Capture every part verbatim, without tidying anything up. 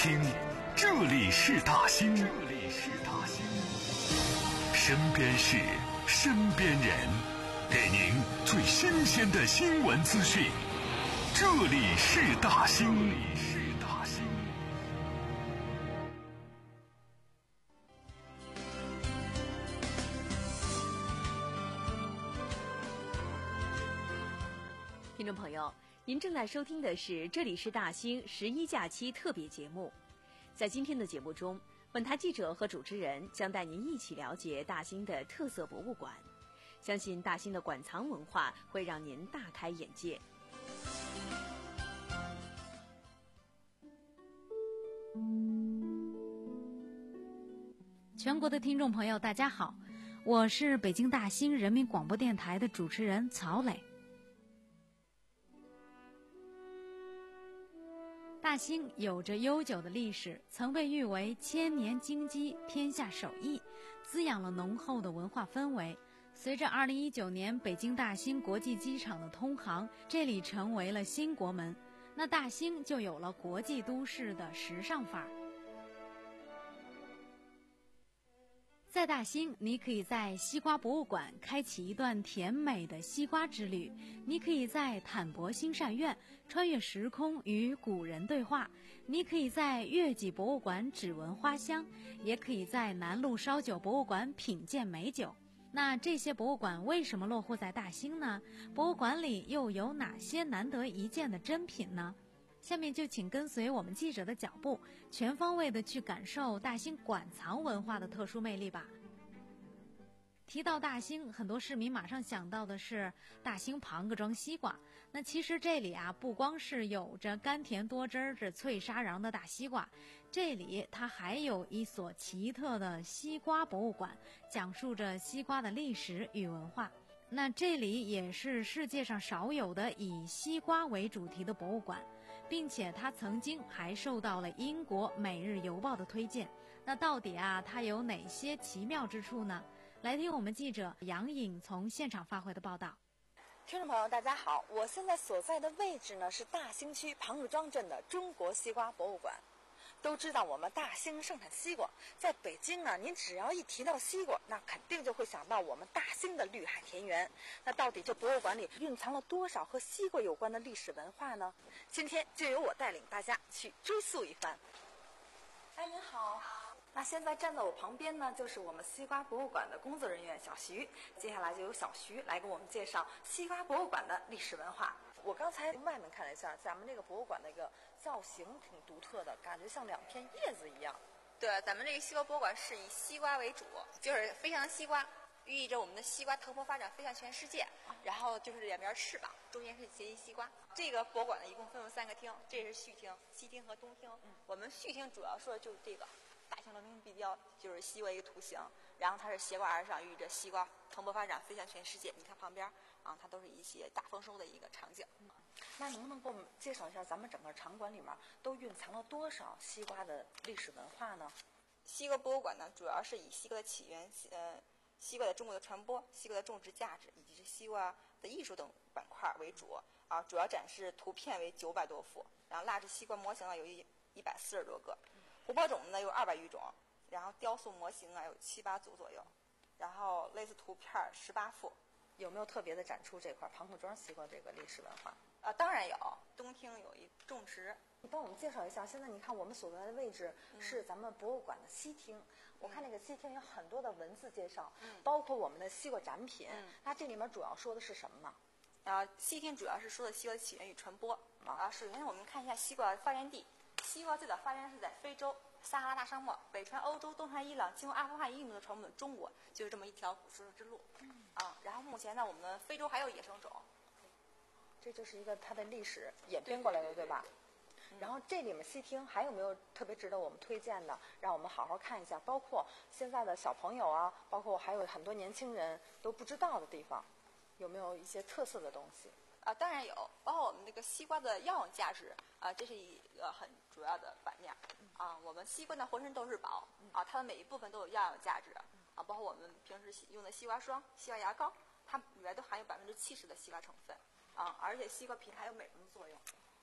听，这里是大兴，这里是大兴，身边事，身边人，给您最新鲜的新闻资讯。这里是大兴，这里是大兴。 听众朋友，您正在收听的是这里是大兴十一假期特别节目。在今天的节目中，本台记者和主持人将带您一起了解大兴的特色博物馆。相信大兴的馆藏文化会让您大开眼界。 全国的听众朋友大家好，我是北京大兴人民广播电台的主持人曹磊。大兴有着悠久的历史，曾被誉为千年京畿、天下首义，滋养了浓厚的文化氛围。随着二零一九年北京大兴国际机场的通航，这里成为了新国门，那大兴就有了国际都市的时尚范儿。在大兴，你可以在西瓜博物馆开启一段甜美的西瓜之旅，你可以在坦博新善院穿越时空与古人对话，你可以在月季博物馆只闻花香，也可以在南路烧酒博物馆品鉴美酒。那这些博物馆为什么落户在大兴呢？博物馆里又有哪些难得一见的珍品呢？下面就请跟随我们记者的脚步，全方位的去感受大兴馆藏文化的特殊魅力吧。提到大兴，很多市民马上想到的是大兴庞各庄西瓜。那其实这里啊，不光是有着甘甜多汁着脆沙瓤的大西瓜，这里它还有一所奇特的西瓜博物馆，讲述着西瓜的历史与文化。那这里也是世界上少有的以西瓜为主题的博物馆，并且它曾经还受到了英国《每日邮报》的推荐。那到底啊，它有哪些奇妙之处呢？来听我们记者杨颖从现场发回的报道。 听众朋友大家好，我现在所在的位置呢是大兴区庞各庄镇的中国西瓜博物馆。都知道我们大兴盛产西瓜，在北京呢，您只要一提到西瓜，那肯定就会想到我们大兴的绿海田园。那到底这博物馆里蕴藏了多少和西瓜有关的历史文化呢？今天就由我带领大家去追溯一番。哎，您好。那现在站在我旁边呢，就是我们西瓜博物馆的工作人员小徐。接下来就由小徐来给我们介绍西瓜博物馆的历史文化。我刚才外面看了一下，咱们这个博物馆那个造型挺独特的，感觉像两片叶子一样。 对，咱们这个西瓜博物馆是以西瓜为主，就是飞翔西瓜，寓意着我们的西瓜蓬勃发展，飞向全世界。然后就是两边翅膀，中间是结一西瓜。这个博物馆呢，一共分为三个厅，这是序厅、西厅和东厅。嗯、我们序厅主要说的就是这个。大型轮鸣壁雕就是西瓜一个图形，然后它是斜挂而上，寓意着西瓜蓬勃发展，飞向全世界。你看旁边啊，它都是一些大丰收的一个场景。 嗯、那能不能给我们介绍一下，咱们整个场馆里面都蕴藏了多少西瓜的历史文化呢？ 西瓜博物馆呢，主要是以西瓜的起源、呃，西瓜在中国的传播、西瓜的种植价值以及是西瓜的艺术等板块为主啊，主要展示图片为九百多幅，然后蜡制西瓜模型呢有一一百四十多个。琥珀种子呢有二百余种，然后雕塑模型啊有七八组左右，然后类似图片十八幅。 有没有特别的展出这块庞各庄西瓜这个历史文化？ 啊，当然有。东厅有一种植。 你帮我们介绍一下，现在你看我们所在的位置是咱们博物馆的西厅。嗯、我看那个西厅有很多的文字介绍，嗯、包括我们的西瓜展品。嗯、那这里面主要说的是什么呢？ 啊，西厅主要是说的西瓜的起源与传播。啊，首先我们看一下西瓜发源地。西瓜最早发源是在非洲撒哈拉大沙漠，北传欧洲，东传伊朗，经过阿富汗、印度的传我们中国，就是这么一条古丝之路。嗯啊，然后目前呢，我们非洲还有野生种， 这就是一个它的历史演变过来的， 对, 对吧？嗯、然后这里面西厅还有没有特别值得我们推荐的，让我们好好看一下？包括现在的小朋友啊，包括还有很多年轻人都不知道的地方，有没有一些特色的东西？ 啊，当然有，包括我们那个西瓜的药用价值啊，这是一个很主要的反面啊。我们西瓜呢浑身都是宝啊，它的每一部分都有药用价值啊，包括我们平时用的西瓜霜、西瓜牙膏，它里面都含有百分之七十的西瓜成分啊，而且西瓜皮还有美容的作用。嗯，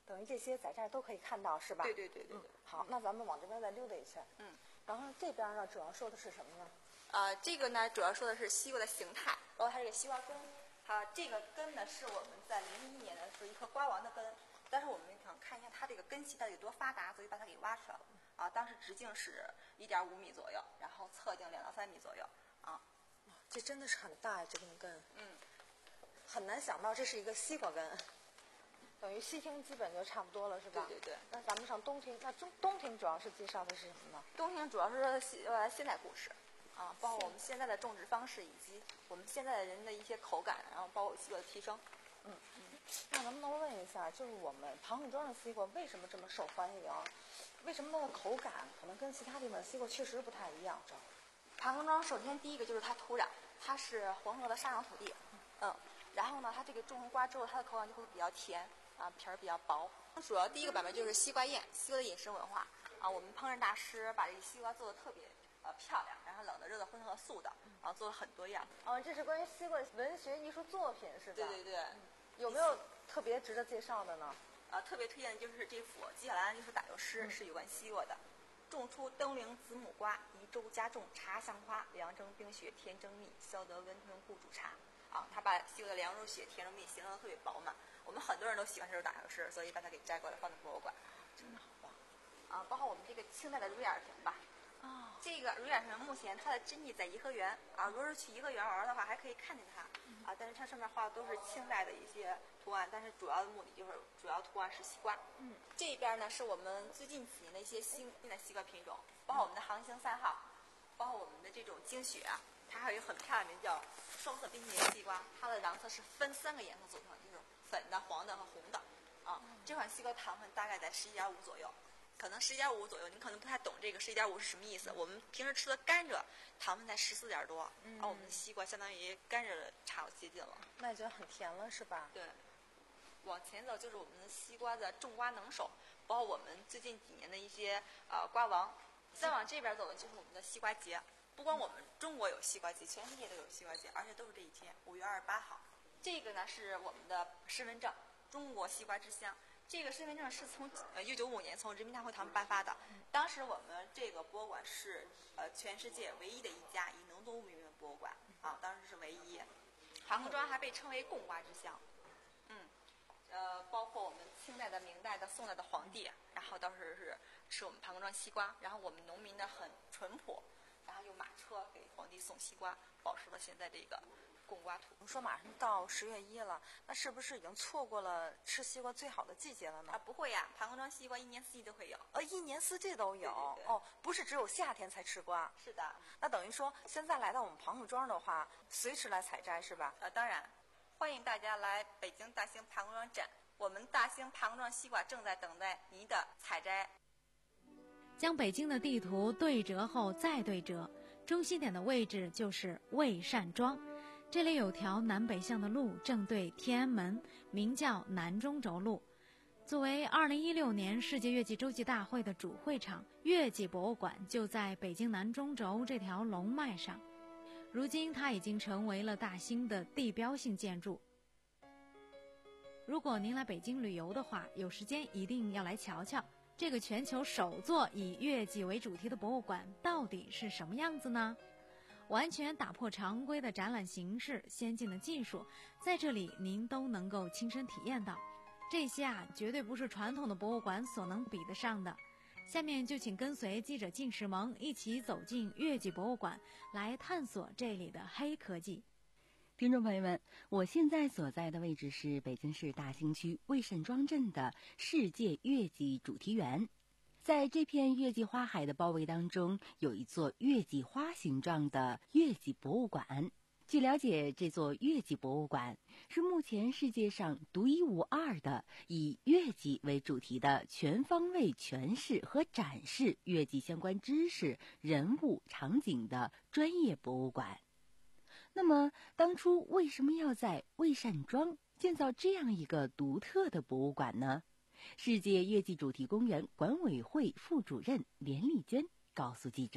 等于这些在这儿都可以看到，是吧？ 对对对对对。 嗯、好，那咱们往这边再溜达一圈。 嗯。 然后这边呢，主要说的是什么呢？ 呃，这个呢，主要说的是西瓜的形态，包括它这个西瓜根。它这个根呢，是我们在零一年的时候一颗瓜王的根，但是我们想看一下它这个根系到底有多发达，所以把它给挖出来了。啊，当时直径是一点五米左右，然后侧径两到三米左右。啊， 这真的是很大呀，这根根。 嗯。 很难想到这是一个西瓜根。等于西厅基本就差不多了，是吧？ 对对对。 那咱们上东厅，那中东厅主要是介绍的是什么呢？ 东厅主要是现呃现代故事，啊，包括我们现在的种植方式以及我们现在的人的一些口感，然后包括西瓜的提升。 嗯嗯。那能不能问一下，就是我们庞各庄的西瓜为什么这么受欢迎？为什么它的口感可能跟其他地方的西瓜确实不太一样？这庞各庄首先第一个就是它土壤，它是黄河的沙壤土地，嗯，然后呢，它这个种成瓜之后，它的口感就会比较甜。啊，皮儿比较薄。主要第一个版本就是西瓜宴，西瓜的饮食文化啊。我们烹饪大师把这个西瓜做的特别呃漂亮，然后冷的、热的、荤的和素的，然后做了很多样。 哦，这是关于西瓜文学艺术作品是吧？ 对对对。嗯、 有没有特别值得介绍的呢？ 啊，特别推荐的就是这幅纪晓岚艺术打油诗，是有关西瓜的。种出登陵子母瓜，宜州家种茶香花，凉蒸冰雪甜蒸蜜，消得温吞故煮茶。啊，他把西瓜的凉肉雪、甜肉蜜形容的特别饱满。我们很多人都喜欢这首打油诗，所以把它给摘过来放在博物馆， 真的好棒。 啊，包括我们这个清代的瑞尔亭吧。 哦。 这个瑞尔亭目前它的真迹在颐和园啊，如果是去颐和园玩的话，还可以看见它。嗯、啊，但是它上面画的都是清代的一些图案，但是主要的目的就是主要图案是西瓜。 嗯。 这边呢是我们最近几年的一些新的西瓜品种，包括我们的航行三号，包括我们的这种精雪啊。它还有一个很漂亮的名叫双色冰淇淋西瓜，它的瓤侧是分三个颜色组成，就是粉的、黄的和红的。啊，这款西瓜糖分大概在十一点五左右，可能十一点五左右，你可能不太懂这个十一点五是什么意思。我们平时吃的甘蔗糖分才十四点多，嗯，然后我们的西瓜相当于甘蔗的差不接近了， 那就很甜了，是吧？ 对。往前走就是我们的西瓜的种瓜能手，包括我们最近几年的一些呃瓜王。再往这边走的就是我们的西瓜节。不光我们中国有西瓜节，全世界都有西瓜节，而且都是这一天，五月二十八号。这个呢是我们的身份证，中国西瓜之乡。这个身份证是从呃一九九五年从人民大会堂颁发的。当时我们这个博物馆是呃全世界唯一的一家以农作物命名的博物馆啊，当时是唯一。庞各庄还被称为贡瓜之乡。嗯，呃，包括我们清代的、明代的、宋代的皇帝，然后当时是吃我们庞各庄西瓜，然后我们农民呢很淳朴。然后用马车给皇帝送西瓜，保持了现在这个贡瓜图。 我们说马上到十月一了，那是不是已经错过了吃西瓜最好的季节了呢？ 啊，不会呀，庞各庄西瓜一年四季都会有。 呃，一年四季都有。 对对对。 哦，不是只有夏天才吃瓜。 是的。 那等于说，现在来到我们庞各庄的话，随时来采摘是吧？ 呃，当然，欢迎大家来北京大兴庞各庄站，我们大兴庞各庄西瓜正在等待您的采摘。 将北京的地图对折后再对折，中心点的位置就是魏善庄。这里有条南北向的路，正对天安门，名叫南中轴路。作为二零一六年世界月季洲际大会的主会场，月季博物馆就在北京南中轴这条龙脉上。如今它已经成为了大兴的地标性建筑。如果您来北京旅游的话，有时间一定要来瞧瞧。这个全球首座以月季为主题的博物馆到底是什么样子呢？完全打破常规的展览形式，先进的技术，在这里您都能够亲身体验到。这些啊，绝对不是传统的博物馆所能比得上的。下面就请跟随记者靳石萌一起走进月季博物馆，来探索这里的黑科技。 听众朋友们，我现在所在的位置是北京市大兴区魏善庄镇的世界月季主题园。在这片月季花海的包围当中，有一座月季花形状的月季博物馆。据了解，这座月季博物馆是目前世界上独一无二的以月季为主题的全方位诠释和展示月季相关知识、人物、场景的专业博物馆。那么当初为什么要在魏善庄建造这样一个独特的博物馆呢？世界月季主题公园管委会副主任连丽娟告诉记者，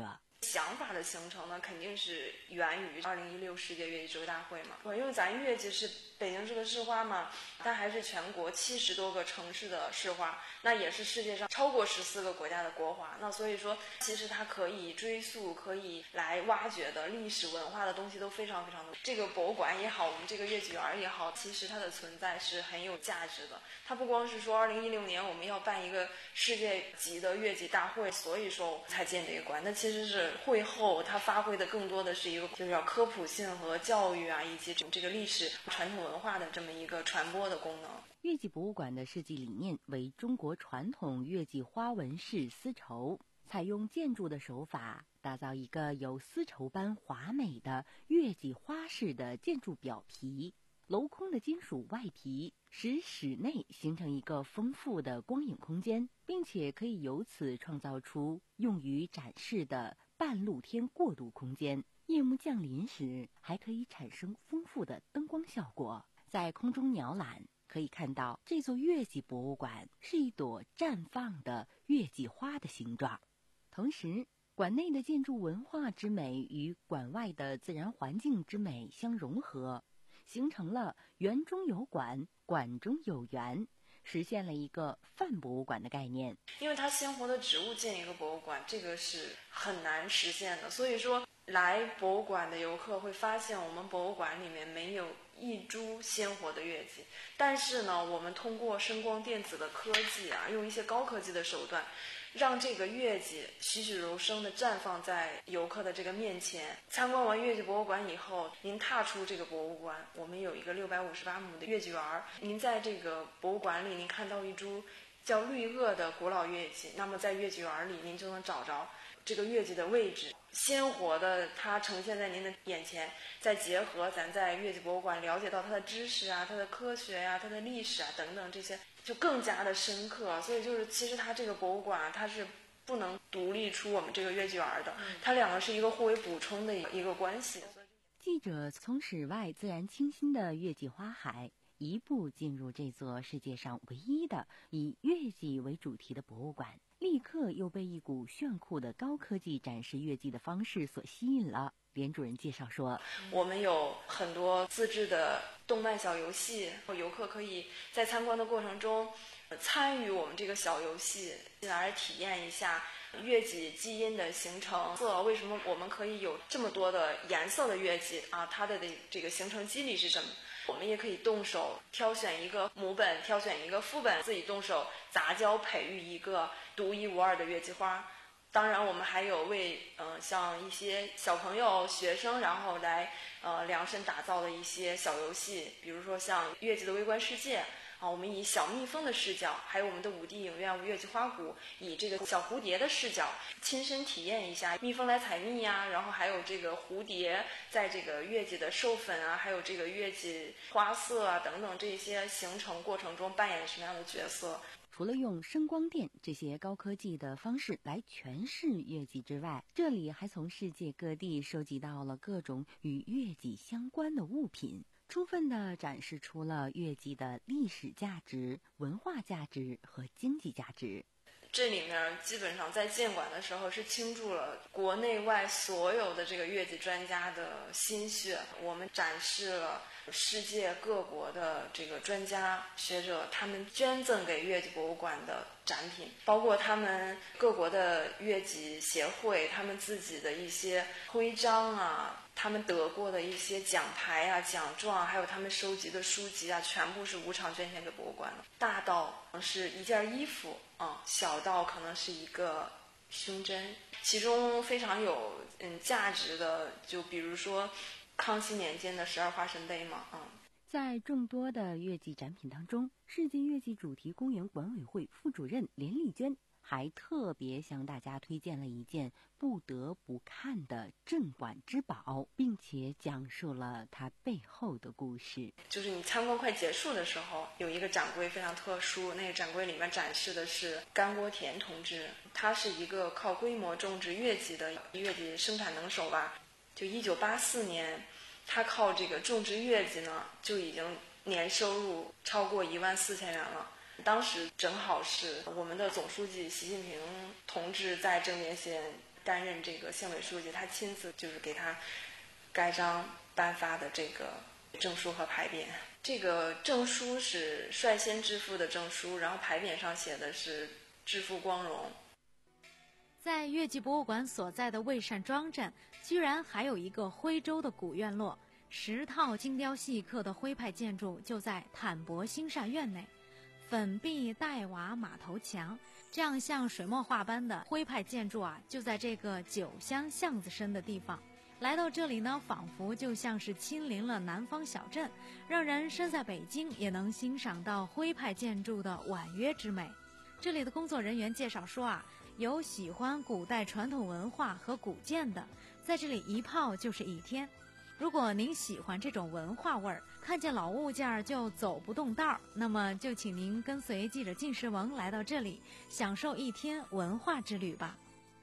想法的形成呢，肯定是源于二零一六世界越剧指挥大会嘛。因为咱越剧是北京市的市花嘛，它还是全国七十多个城市的市花，那也是世界上超过十四个国家的国花。那所以说，其实它可以追溯、可以来挖掘的历史文化的东西都非常非常多。这个博物馆也好，我们这个越剧园也好，其实它的存在是很有价值的。它不光是说二零一六年我们要办一个世界级的越剧大会，所以说才建这个馆。那其实是会后它发挥的更多的是一个就是要科普性和教育啊，以及这个历史传统文化的这么一个传播的功能。 越剧博物馆的设计理念为中国传统越剧花纹式丝绸，采用建筑的手法，打造一个有丝绸般华美的越剧花式的建筑表皮。镂空的金属外皮使室内形成一个丰富的光影空间，并且可以由此创造出用于展示的半露天过渡空间。夜幕降临时，还可以产生丰富的灯光效果。在空中鸟览，可以看到这座越剧博物馆是一朵绽放的越剧花的形状。同时，馆内的建筑文化之美与馆外的自然环境之美相融合，形成了园中有馆，馆中有园，实现了一个泛博物馆的概念。 因为它鲜活的植物建一个博物馆，这个是很难实现的。所以说，来博物馆的游客会发现，我们博物馆里面没有一株鲜活的越剧，但是呢，我们通过声光电子的科技啊，用一些高科技的手段，让这个越剧栩栩如生地绽放在游客的这个面前。参观完越剧博物馆以后，您踏出这个博物馆，我们有一个六百五十八亩的越剧园，您在这个博物馆里，您看到一株叫绿萼的古老越剧，那么在越剧园里，您就能找着这个越剧的位置，鲜活的它呈现在您的眼前，再结合咱在越剧博物馆了解到它的知识啊、它的科学呀、啊、它的历史啊等等这些，就更加的深刻。所以就是其实它这个博物馆啊，它是不能独立出我们这个越剧园的，它两个是一个互为补充的一个关系。 记者从室外自然清新的越剧花海一步进入这座世界上唯一的以越剧为主题的博物馆，立刻又被一股炫酷的高科技展示越剧的方式所吸引了。连主任介绍说， 我们有很多自制的动漫小游戏，游客可以在参观的过程中参与我们这个小游戏，进而体验一下越剧基因的形成。为什么我们可以有这么多的颜色的越剧啊？它的这个形成机理是什么？我们也可以动手挑选一个母本，挑选一个副本，自己动手杂交培育一个独一无二的越剧花。当然我们还有为呃像一些小朋友学生然后来呃量身打造的一些小游戏，比如说像越剧的微观世界啊，我们以小蜜蜂的视角，还有我们的五 D 影院越剧花鼓以这个小蝴蝶的视角亲身体验一下蜜蜂来采蜜呀，然后还有这个蝴蝶在这个越剧的授粉啊，还有这个越剧花色啊等等这些形成过程中扮演什么样的角色。 除了用声光电这些高科技的方式来诠释越剧之外，这里还从世界各地收集到了各种与越剧相关的物品，充分地展示出了越剧的历史价值、文化价值和经济价值。 这里面基本上在建馆的时候是倾注了国内外所有的这个越剧专家的心血，我们展示了世界各国的这个专家学者他们捐赠给越剧博物馆的展品，包括他们各国的越剧协会他们自己的一些徽章啊，他们得过的一些奖牌啊、奖状，还有他们收集的书籍啊，全部是无偿捐献给博物馆的。大到是一件衣服啊、嗯，小到可能是一个胸针，其中非常有嗯价值的，就比如说康熙年间的十二花神杯嘛，嗯。 在众多的越剧展品当中，世界越剧主题公园管委会副主任连丽娟还特别向大家推荐了一件不得不看的镇馆之宝，并且讲述了它背后的故事。 就是你参观快结束的时候，有一个展柜非常特殊，那个展柜里面展示的是甘国田同志，他是一个靠规模种植越剧的越剧生产能手吧。就一九八四年，他靠这个种植越剧呢，就已经年收入超过一万四千元了。当时正好是我们的总书记习近平同志在正年县担任这个县委书记，他亲自就是给他盖章颁发的这个证书和牌匾。这个证书是率先致富的证书，然后牌匾上写的是致富光荣。 在越剧博物馆所在的魏善庄镇，居然还有一个徽州的古院落，十套精雕细刻的徽派建筑就在坦博兴善院内。粉壁黛瓦马头墙，这样像水墨画般的徽派建筑啊，就在这个九乡巷子深的地方。来到这里呢，仿佛就像是亲临了南方小镇，让人身在北京也能欣赏到徽派建筑的婉约之美。这里的工作人员介绍说啊，有喜欢古代传统文化和古建的，在这里一泡就是一天。如果您喜欢这种文化味儿，看见老物件就走不动道儿，那么就请您跟随记者靳时萌来到这里，享受一天文化之旅吧。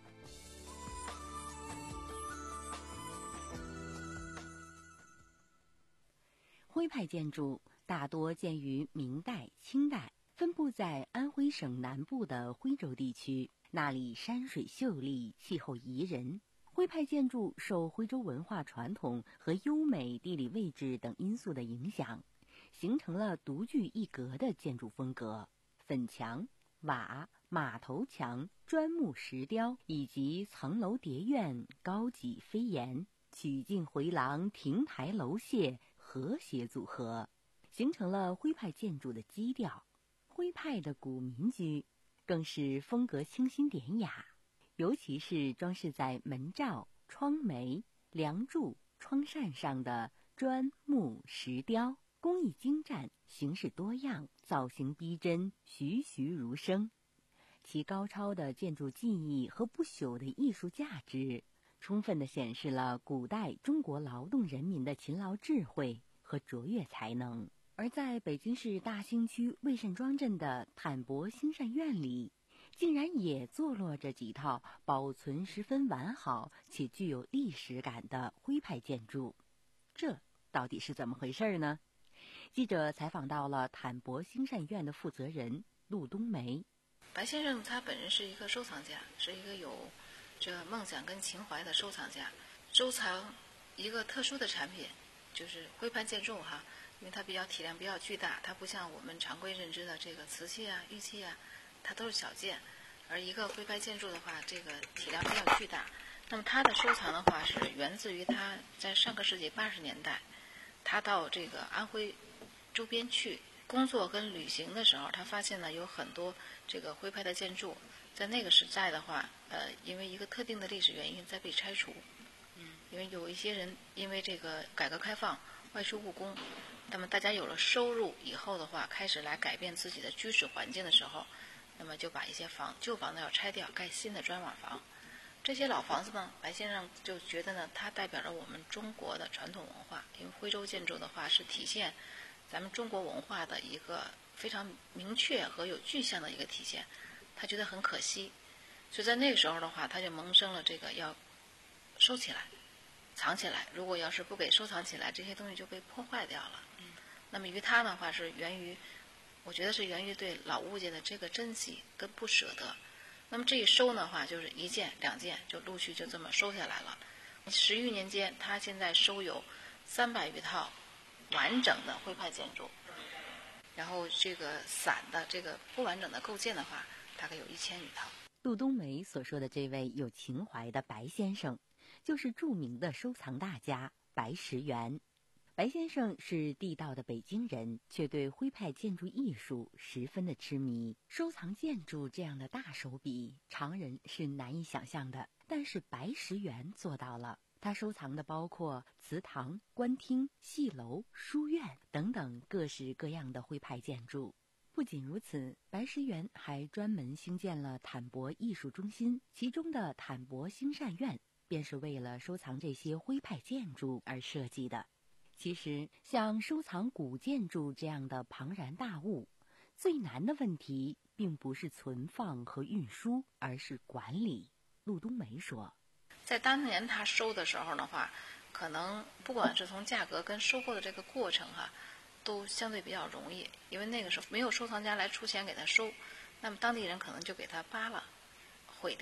徽派建筑大多建于明代、清代，分布在安徽省南部的徽州地区，那里山水秀丽，气候宜人。徽派建筑受徽州文化传统和优美地理位置等因素的影响，形成了独具一格的建筑风格。粉墙、瓦、马头墙、砖木石雕以及层楼叠院、高脊飞檐、曲径回廊、亭台楼榭和谐组合，形成了徽派建筑的基调。徽派的古民居更是风格清新典雅，尤其是装饰在门罩、窗楣、梁柱、窗扇上的砖木石雕，工艺精湛，形式多样，造型逼真，栩栩如生。其高超的建筑技艺和不朽的艺术价值，充分地显示了古代中国劳动人民的勤劳智慧和卓越才能。而在北京市大兴区魏善庄镇的坦博兴善院里，竟然也坐落着几套保存十分完好且具有历史感的徽派建筑，这到底是怎么回事呢？记者采访到了坦博兴善院的负责人陆冬梅。 白先生他本人是一个收藏家，是一个有这个梦想跟情怀的收藏家，收藏一个特殊的产品，就是徽派建筑哈，因为它比较体量比较巨大，它不像我们常规认知的这个瓷器啊、玉器啊，它都是小件，而一个徽派建筑的话，这个体量比较巨大。那么他的收藏的话是源自于他在上个世纪八十年代，他到这个安徽周边去工作跟旅行的时候，他发现呢有很多这个徽派的建筑，在那个时代的话，呃，因为一个特定的历史原因在被拆除。嗯，因为有一些人因为这个改革开放外出务工，那么大家有了收入以后的话，开始来改变自己的居住环境的时候，那么就把一些房旧房子要拆掉，盖新的砖瓦房。这些老房子呢，白先生就觉得呢，它代表着我们中国的传统文化，因为徽州建筑的话是体现咱们中国文化的一个非常明确和有具象的一个体现，他觉得很可惜，所以在那个时候的话，他就萌生了这个要收起来、藏起来。如果要是不给收藏起来，这些东西就被破坏掉了。嗯，那么于他的话是源于，我觉得是源于对老物件的这个珍惜跟不舍得。那么这一收的话，就是一件、两件就陆续就这么收下来了。十余年间，他现在收有三百余套完整的徽派建筑，然后这个散的这个不完整的构件的话，大概有一千余套。 陆冬梅所说的这位有情怀的白先生，就是著名的收藏大家白石元。白先生是地道的北京人，却对徽派建筑艺术十分的痴迷。收藏建筑这样的大手笔，常人是难以想象的，但是白石元做到了。他收藏的包括祠堂、官厅、戏楼、书院等等各式各样的徽派建筑。不仅如此，白石元还专门兴建了坦博艺术中心，其中的坦博兴善院便是为了收藏这些徽派建筑而设计的。其实，像收藏古建筑这样的庞然大物，最难的问题并不是存放和运输，而是管理。陆冬梅说， 在当年他收的时候的话，可能不管是从价格跟收购的这个过程哈、啊，都相对比较容易，因为那个时候没有收藏家来出钱给他收，那么当地人可能就给他扒了、毁掉了。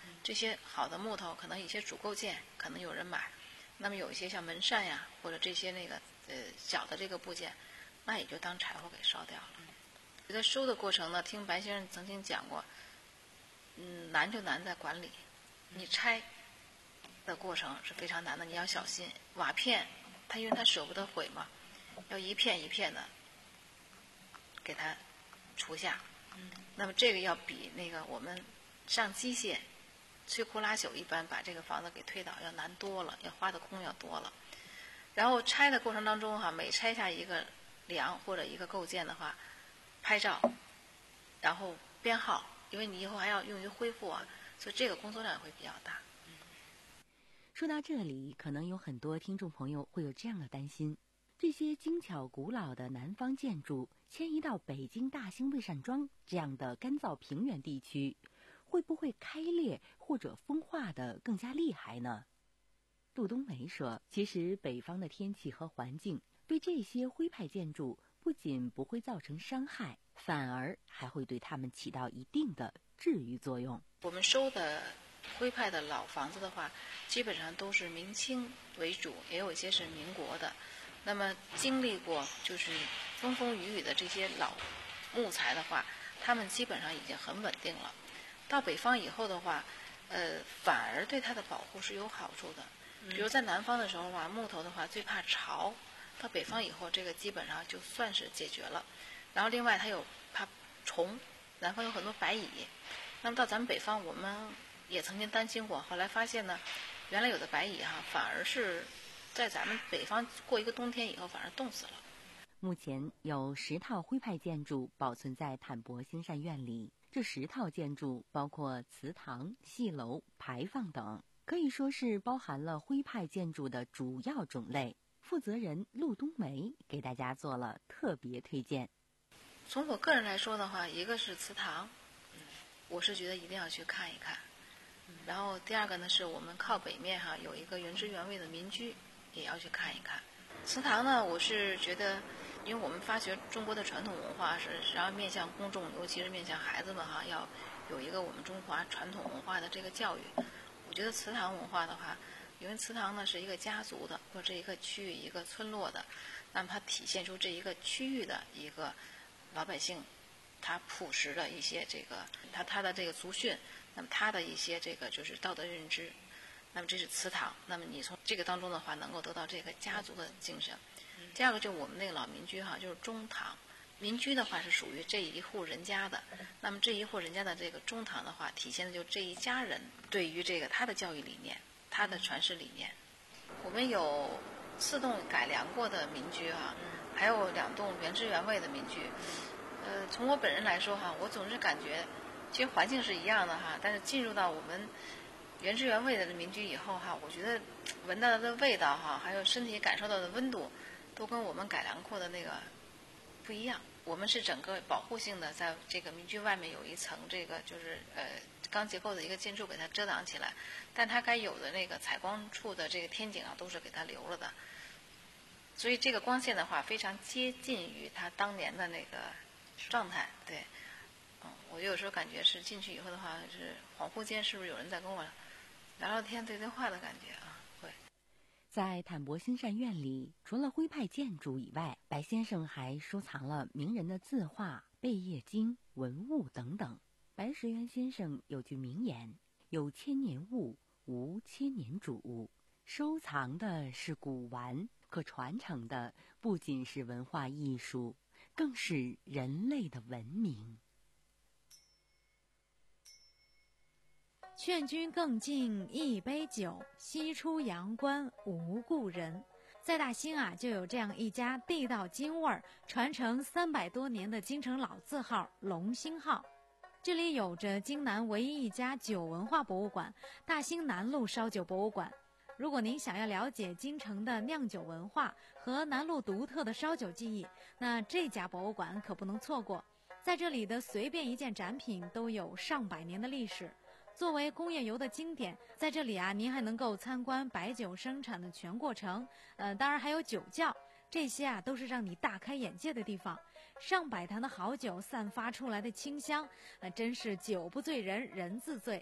这些好的木头，可能一些主构件可能有人买，那么有一些像门扇呀，或者这些那个呃小的这个部件，那也就当柴火给烧掉了。觉得收的过程呢，听白先生曾经讲过，嗯，难就难在管理。你拆的过程是非常难的，你要小心。瓦片，它因为它舍不得毁嘛，要一片一片的给它除下。那么这个要比那个我们上机械摧枯拉朽一般把这个房子给推倒要难多了，要花的工要多了。然后拆的过程当中哈，每拆下一个梁或者一个构件的话，拍照，然后编号，因为你以后还要用于恢复啊，所以这个工作量也会比较大。 说到这里，可能有很多听众朋友会有这样的担心：这些精巧古老的南方建筑迁移到北京大兴魏善庄这样的干燥平原地区，会不会开裂或者风化的更加厉害呢？陆冬梅说，其实北方的天气和环境对这些徽派建筑不仅不会造成伤害，反而还会对它们起到一定的治愈作用。 我们收的徽派的老房子的话，基本上都是明清为主，也有一些是民国的。那么经历过就是风风雨雨的这些老木材的话，它们基本上已经很稳定了。到北方以后的话，呃，反而对它的保护是有好处的。比如在南方的时候吧，木头的话最怕潮，到北方以后这个基本上就算是解决了。然后另外它有怕虫，南方有很多白蚁。那么到咱们北方，我们也曾经担心过，后来发现呢，原来有的白蚁哈，反而是在咱们北方过一个冬天以后，反而冻死了。 目前有十套徽派建筑保存在坦博兴善院里，这十套建筑包括祠堂、戏楼、牌坊等，可以说是包含了徽派建筑的主要种类。负责人陆冬梅给大家做了特别推荐。 从我个人来说的话，一个是祠堂，我是觉得一定要去看一看。然后第二个呢，是我们靠北面哈有一个原汁原味的民居，也要去看一看。祠堂呢，我是觉得，因为我们发掘中国的传统文化是，实际上面向公众，尤其是面向孩子们哈，要有一个我们中华传统文化的这个教育。我觉得祠堂文化的话，因为祠堂呢是一个家族的，或者一个区域、一个村落的，那么它体现出这一个区域的一个老百姓他朴实的一些这个他他的这个族训，那么他的一些这个就是道德认知，那么这是祠堂，那么你从这个当中的话能够得到这个家族的精神。第二个就是我们那个老民居哈，就是中堂。民居的话是属于这一户人家的，那么这一户人家的这个中堂的话，体现的就这一家人对于这个他的教育理念，他的传世理念。我们有四栋改良过的民居哈，还有两栋原汁原味的民居。呃，从我本人来说哈，我总是感觉，其实环境是一样的哈，但是进入到我们原汁原味的民居以后哈，我觉得闻到的味道哈，还有身体感受到的温度，都跟我们改良过的那个不一样。我们是整个保护性的，在这个民居外面有一层这个就是呃钢结构的一个建筑给它遮挡起来，但它该有的那个采光处的这个天井啊，都是给它留了的。所以这个光线的话，非常接近于它当年的那个状态。对，嗯，我有时候感觉是进去以后的话，是恍惚间是不是有人在跟我聊聊天、对对话的感觉啊？会。 在坦博兴善院里，除了徽派建筑以外，白先生还收藏了名人的字画、贝叶经、文物等等。白石原先生有句名言：有千年物，无千年主。收藏的是古玩，可传承的不仅是文化艺术，更是人类的文明。 劝君更尽一杯酒，西出阳关无故人。在大兴啊，就有这样一家地道京味儿、传承三百多年的京城老字号龙兴号。这里有着京南唯一一家酒文化博物馆——大兴南路烧酒博物馆。如果您想要了解京城的酿酒文化和南路独特的烧酒技艺，那这家博物馆可不能错过。在这里的随便一件展品都有上百年的历史。作为工业油的经典，在这里啊，您还能够参观白酒生产的全过程，呃，当然还有酒窖，这些啊都是让你大开眼界的地方。上百坛的好酒散发出来的清香，呃，真是酒不醉人人自醉。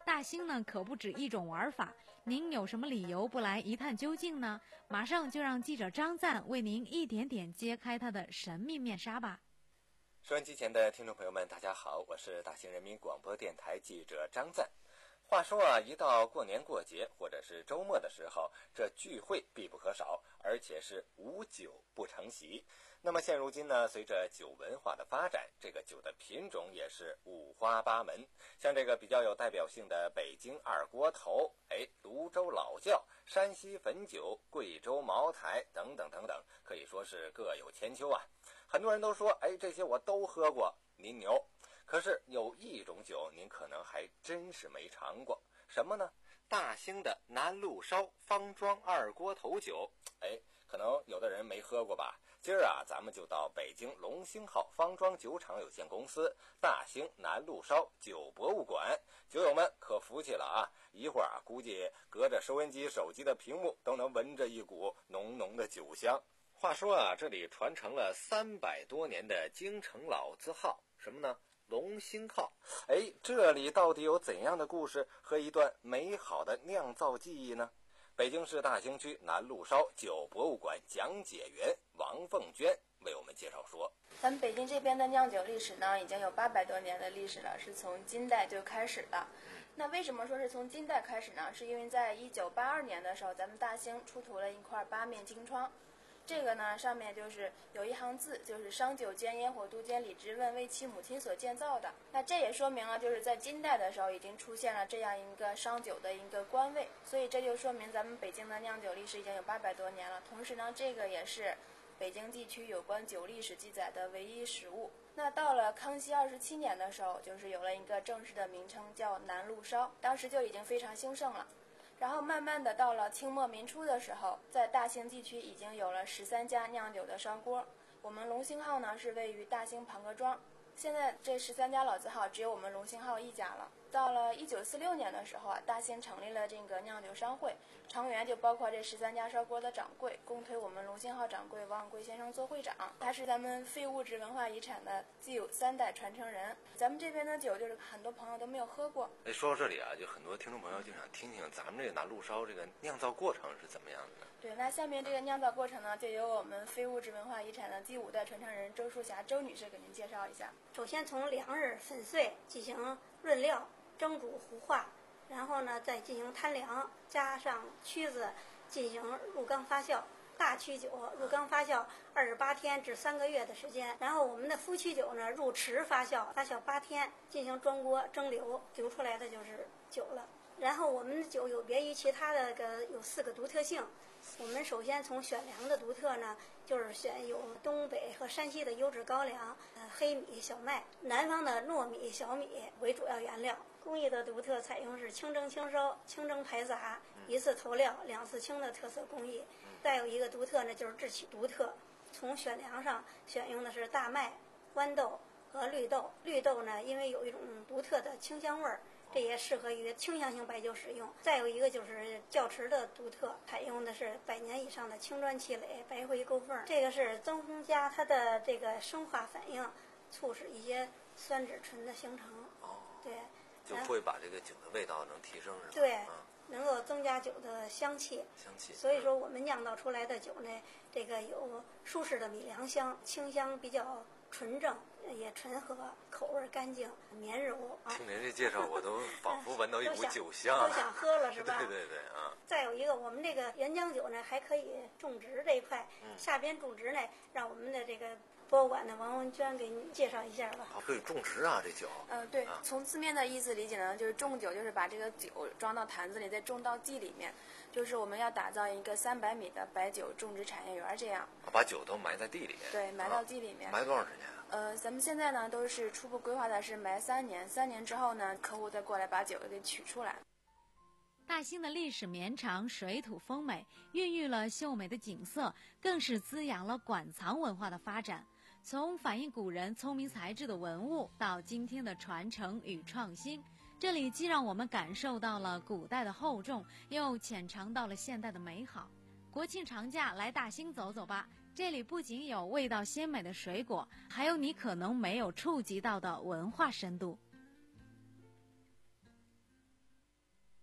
大兴呢可不止一种玩法，您有什么理由不来一探究竟呢？马上就让记者张赞为您一点点揭开它的神秘面纱吧。 收音机前的听众朋友们，大家好，我是大兴人民广播电台记者张赞。话说啊，一到过年过节或者是周末的时候，这聚会必不可少，而且是无酒不成席。那么现如今呢，随着酒文化的发展，这个酒的品种也是五花八门。像这个比较有代表性的北京二锅头，哎，泸州老窖、山西汾酒、贵州茅台等等等等，可以说是各有千秋啊。很多人都说，哎，这些我都喝过，您牛。可是有一种酒您可能还真是没尝过，什么呢？大兴的南路烧方庄二锅头酒。哎，可能有的人没喝过吧。今儿啊，咱们就到北京龙兴号方庄酒厂有限公司大兴南路烧酒博物馆，酒友们可服气了啊！一会儿啊，估计隔着收音机手机的屏幕都能闻着一股浓浓的酒香。话说啊，这里传承了三百多年的京城老字号，什么呢？龙兴号。哎，这里到底有怎样的故事和一段美好的酿造记忆呢？北京市大兴区南路烧酒博物馆讲解员王凤娟为我们介绍说， 咱们北京这边的酿酒历史呢，已经有八百多年的历史了，是从金代就开始的。那为什么说是从金代开始呢？是因为在一九八二年的时候，咱们大兴出土了一块八面金窗。这个呢，上面就是有一行字，就是商九监烟火都监李直问为其母亲所建造的。那这也说明了，就是在金代的时候已经出现了这样一个商酒的一个官位，所以这就说明咱们北京的酿酒历史已经有八百多年了。同时呢，这个也是北京地区有关酒历史记载的唯一实物。那到了康熙二十七年的时候，就是有了一个正式的名称叫南路烧，当时就已经非常兴盛了。然后慢慢的到了清末民初的时候，在大兴地区已经有了十三家酿酒的烧锅。我们龙兴号呢是位于大兴庞各庄，现在这十三家老字号只有我们龙兴号一家了。到了一九四六年的时候啊，大兴成立了这个酿酒商会，成员就包括这十三家烧锅的掌柜，共推我们龙兴号掌柜王永贵先生做会长。他是咱们非物质文化遗产的既有三代传承人。咱们这边的酒就是很多朋友都没有喝过。 哎，说到这里啊，就很多听众朋友就想听听咱们这个南路烧这个酿造过程是怎么样的呢？ 对，那下面这个酿造过程呢，就由我们非物质文化遗产的第五代传承人周树霞周女士给您介绍一下。 首先从粮食粉碎进行润料、蒸煮、糊化，然后呢再进行摊凉，加上曲子进行入缸发酵。大曲酒入缸发酵二十八天至三个月的时间，然后我们的副曲酒呢入池发酵，发酵八天，进行装锅蒸馏，流出来的就是酒了。然后我们的酒有别于其他的个有四个独特性。我们首先从选粮的独特呢，就是选有东北和山西的优质高粱，呃黑米、小麦，南方的糯米、小米为主要原料。工艺的独特采用是清蒸清烧、清蒸排杂、一次投料、两次清的特色工艺。再有一个独特呢，就是制曲独特。从选粮上选用的是大麦、豌豆和绿豆。绿豆呢，因为有一种独特的清香味儿，这也适合于清香型白酒使用。再有一个就是窖池的独特，采用的是百年以上的青砖砌垒、白灰勾缝。这个是增红加它的这个生化反应，促使一些酸酯醇的形成。 哦， 对， 就会把这个酒的味道能提升，是吧？ 对。 嗯， 能够增加酒的香气， 香气。 所以说我们酿造出来的酒呢，这个有舒适的米粮香，清香比较纯正，也醇和，口味干净绵柔。 听您这介绍，我都仿佛闻到一股酒香， 都想喝了是吧？ 对对对啊！ 再有一个，我们这个原浆酒呢，还可以种植这一块， 嗯、 下边种植呢，让我们的这个博物馆的王文娟给您介绍一下吧。 啊，可以种植啊，这酒。 嗯、呃，对、啊，从字面的意思理解呢，就是种酒，就是把这个酒装到坛子里，再种到地里面，就是我们要打造一个三百米的白酒种植产业园，这样。 啊，把酒都埋在地里面。 对，埋到地里面。 啊、埋多长时间啊？ 呃，咱们现在呢都是初步规划的是埋三年，三年之后呢，客户再过来把酒给取出来。 大兴的历史绵长，水土丰美，孕育了秀美的景色，更是滋养了馆藏文化的发展。从反映古人聪明才智的文物，到今天的传承与创新，这里既让我们感受到了古代的厚重，又浅尝到了现代的美好。国庆长假来大兴走走吧，这里不仅有味道鲜美的水果，还有你可能没有触及到的文化深度。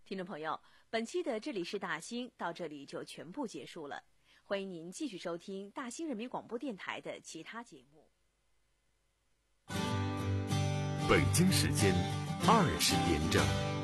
听众朋友，本期的这里是大兴到这里就全部结束了，欢迎您继续收听大兴人民广播电台的其他节目。 北京时间二十点整。